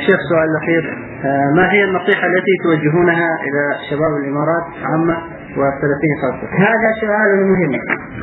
الشيخ سؤال الأخير، ما هي النصيحة التي توجهونها إلى شباب الإمارات عامة والسلفيين خاصة؟ هذا سؤال مهم.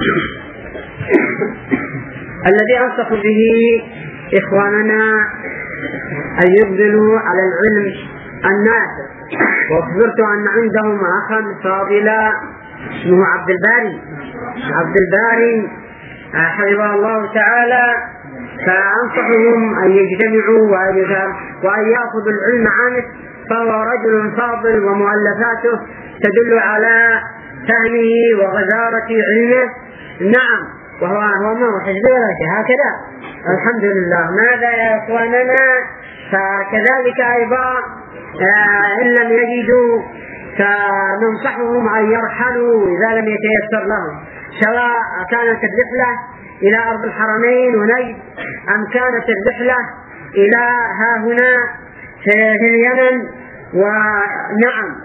الذي أنصح به إخواننا أن يقبلوا على العلم النافع. وأخبرت أن عندهم أخا فاضلا اسمه عبد الباري حفظه الله تعالى، فأنصحهم أن يجتمعوا وأن يأخذوا العلم عنه، فهو رجل فاضل ومؤلفاته تدل على فهمه وغزارة علمه. نعم، وهو ما حزب ولا شيء هكذا، الحمد لله. ماذا يا إخواننا؟ فكذلك أيضا إن لم يجدوا فننصحهم أن يرحلوا إذا لم يتيسر لهم، سواء كانت الرحلة إلى أرض الحرمين ونجد أم كانت الرحلة إلى ها هنا في اليمن. ونعم،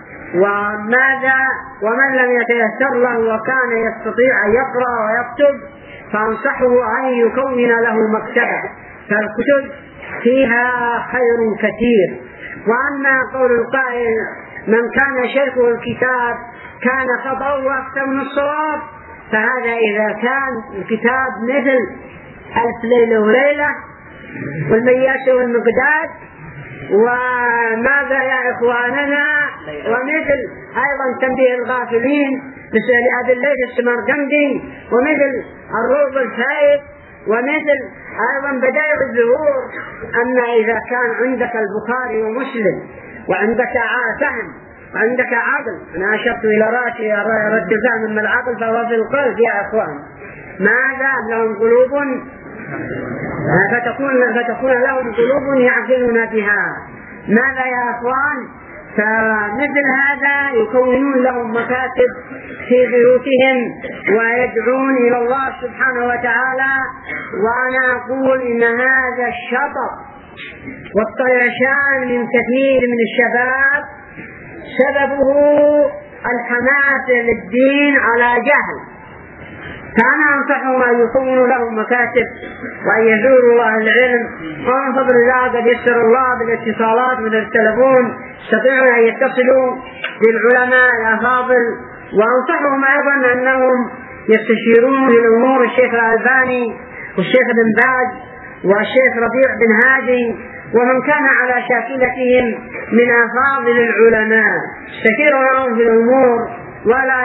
ومن لم يتيسر له وكان يستطيع أن يقرأ ويكتب فأنصحه أن يكون له مكتبة، فالكتب فيها خير كثير. وأما قول القائل من كان شيخه الكتاب كان خطأه أكثر من الصواب، فهذا إذا كان الكتاب مثل ألف ليلة وليلة والمياسة والمقداد وماذا يا إخواننا، ومثل أيضا تنبيه الغافلين لأبي الليث السمرقندي، ومثل الروض الفائد، ومثل أيضا بدائع الزهور. أما إذا كان عندك البخاري ومسلم وعندك فهم وعندك عقل، أنا أشرت إلى رأسي رد الفهم من العقل فهو في القلب يا إخوان. ماذا لهم قلوب فتكون لهم قلوب يعقلون بها. ماذا يا إخوان؟ فمثل هذا يكونون لهم مكاتب في بيوتهم ويدعون إلى الله سبحانه وتعالى. وأنا أقول إن هذا الشطط والطيشان من كثير من الشباب سببه الحماس للدين على جهل. فأنا أنصحهم أن يكونوا لهم مكاتب وأن يزوروا أهل العلم، ومن فضل الله قد يسر الله بالاتصالات من التلفون يستطيعون أن يتصلوا بالعلماء الأفاضل. وأنصحهم أيضا أنهم يستشيرون في الأمور الشيخ الألباني والشيخ بن باز والشيخ ربيع بن هادي ومن كان على شاكلتهم من أفاضل العلماء، يستشيروا لهم في الأمور ولا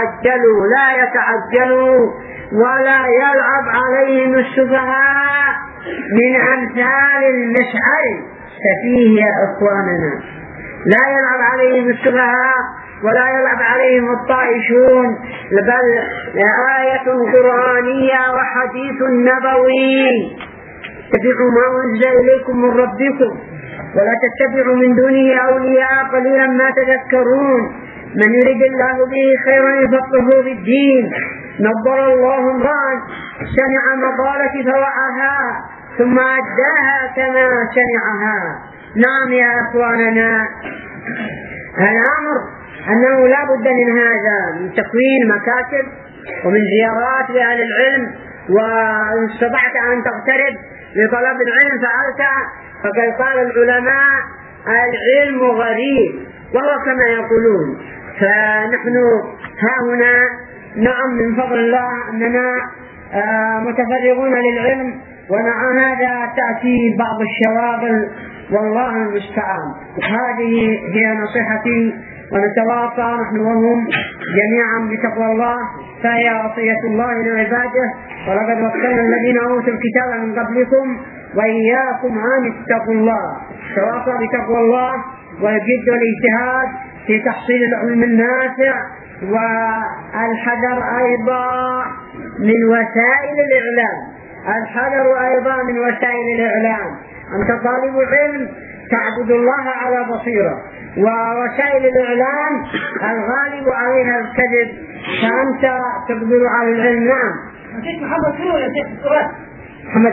يتعجلوا ولا يلعب عليهم السفهاء من أمثال المشعل. ففيه يا إخواننا لا يلعب عليهم السفهاء ولا يلعب عليهم الطائشون، بل آية قرآنية وحديث نبوي. اتبعوا ما أنزل إليكم من ربكم ولا تتبعوا من دونه أولياء قليلا ما تذكرون. من يريد الله به خيرا يفقهه في الدين. نظر الله امرأ سمع مقالتي فوعاها ثم أداها كما سمعها. نعم يا إخواننا، الأمر أنه لا بد من هذا، من تكوين مكاتب ومن زيارات لأهل العلم. وإن استطعت أن تقترب لطلب العلم فعلت، فقد قال العلماء العلم غريب وهو كما يقولون. فنحن ها هنا نعم من فضل الله أننا متفرغون للعلم، ومع هذا تأتي بعض الشواغل والله المستعان. هذه هي نصيحتي، ونتواصى نحن وهم جميعا بتقوى الله، فهي وصية الله لعباده. ولقد وصينا الذين أوتوا الكتاب من قبلكم وإياكم أن اتقوا الله. تواصى بتقوى الله والجد والاجتهاد في تحصيل العلم النافع، والحذر أيضا من وسائل الإعلام. أنت طالب علم تعبد الله على بصيرة، ووسائل الإعلام الغالب عليها الكذب، فأنت تقبل على العلم. نعم محمد سرور يا شيخ السؤال. محمد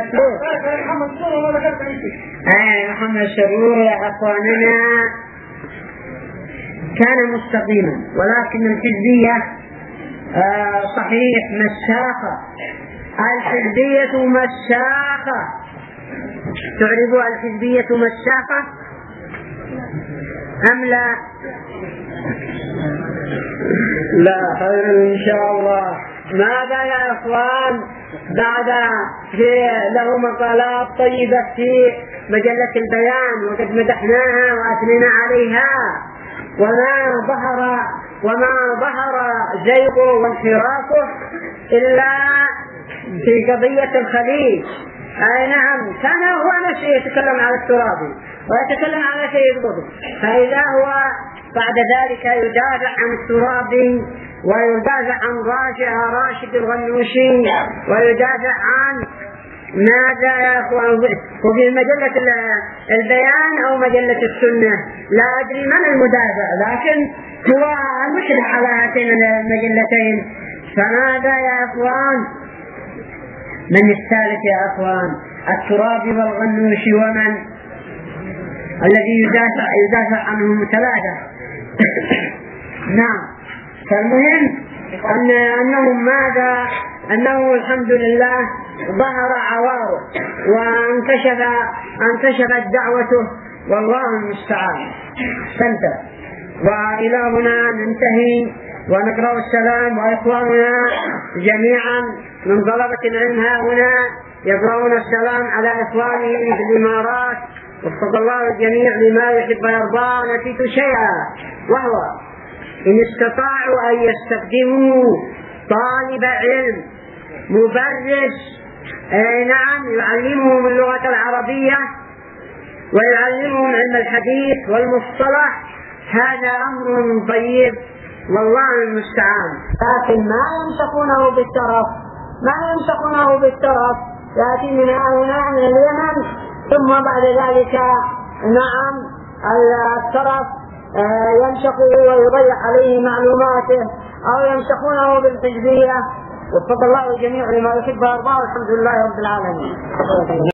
سرور يا أخواننا كان مستقيما، ولكن الحزبية صحيح مساخة، الحزبية مساخة تعرب الحزبية مشاقة أم لا؟ لا خير إن شاء الله. ماذا يا إخوان بعد له مقالات طيبة في مجلة البيان وقد مدحناها وأثنينا عليها، وما ظهر زيغه وانحرافه إلا في قضية الخليج. أي نعم، كان هو نفسه يتكلم على الترابي ويتكلم على سيد قطب، فإذا هو بعد ذلك يدافع عن الترابي ويدافع عن راشد الغنوشي ويدافع عن ماذا يا أخوان؟ وفي مجلة البيان أو مجلة السنة لا أدري من المدافع، لكن هو المشرف على هاتين المجلتين. فماذا يا أخوان؟ من الثالث يا أخوان؟ الترابي والغنوشي، ومن الذي يدافع عنهم ثلاثة. نعم. فالمهم أنه الحمد لله ظهر عواره وانكشفت دعوته، والله المستعان. فانت وإلى هنا ننتهي ونقرأ السلام، وإخواننا جميعا من طلبة العلم هنا يقرؤون السلام على إخوانهم في الإمارات، وفق الله الجميع لما يحب ويرضى. نسيت شيئا، وهو إن استطاعوا أن يستخدموا طالب علم مبرز نعم يعلمهم اللغة العربية ويعلمهم علم الحديث والمصطلح، هذا أمر طيب والله المستعان. لكن ما يمسكونه بالترف يأتي من هنا من اليمن، ثم بعد ذلك نعم الترف ينشقه ويضيع عليه معلوماته، أو ينشقونه بالحزبية. وفق الله الجميع لما يحب ويرضى، والحمد لله رب العالمين.